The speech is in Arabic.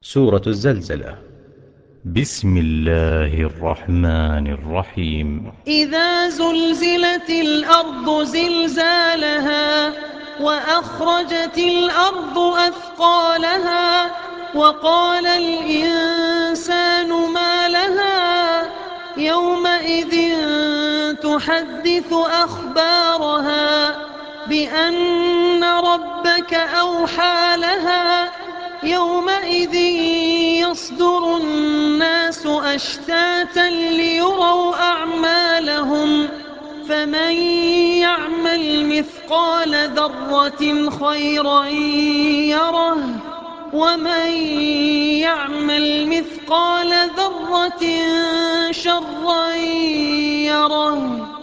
سورة الزلزلة. بسم الله الرحمن الرحيم. إذا زلزلت الأرض زلزالها وأخرجت الأرض أثقالها وقال الإنسان ما لها يومئذ تحدث أخبارها بأن ربك أوحى لها يومئذ يصدر الناس أشتاتا ليروا أعمالهم فمن يعمل مثقال ذرة خيرا يره ومن يعمل مثقال ذرة شرا يره.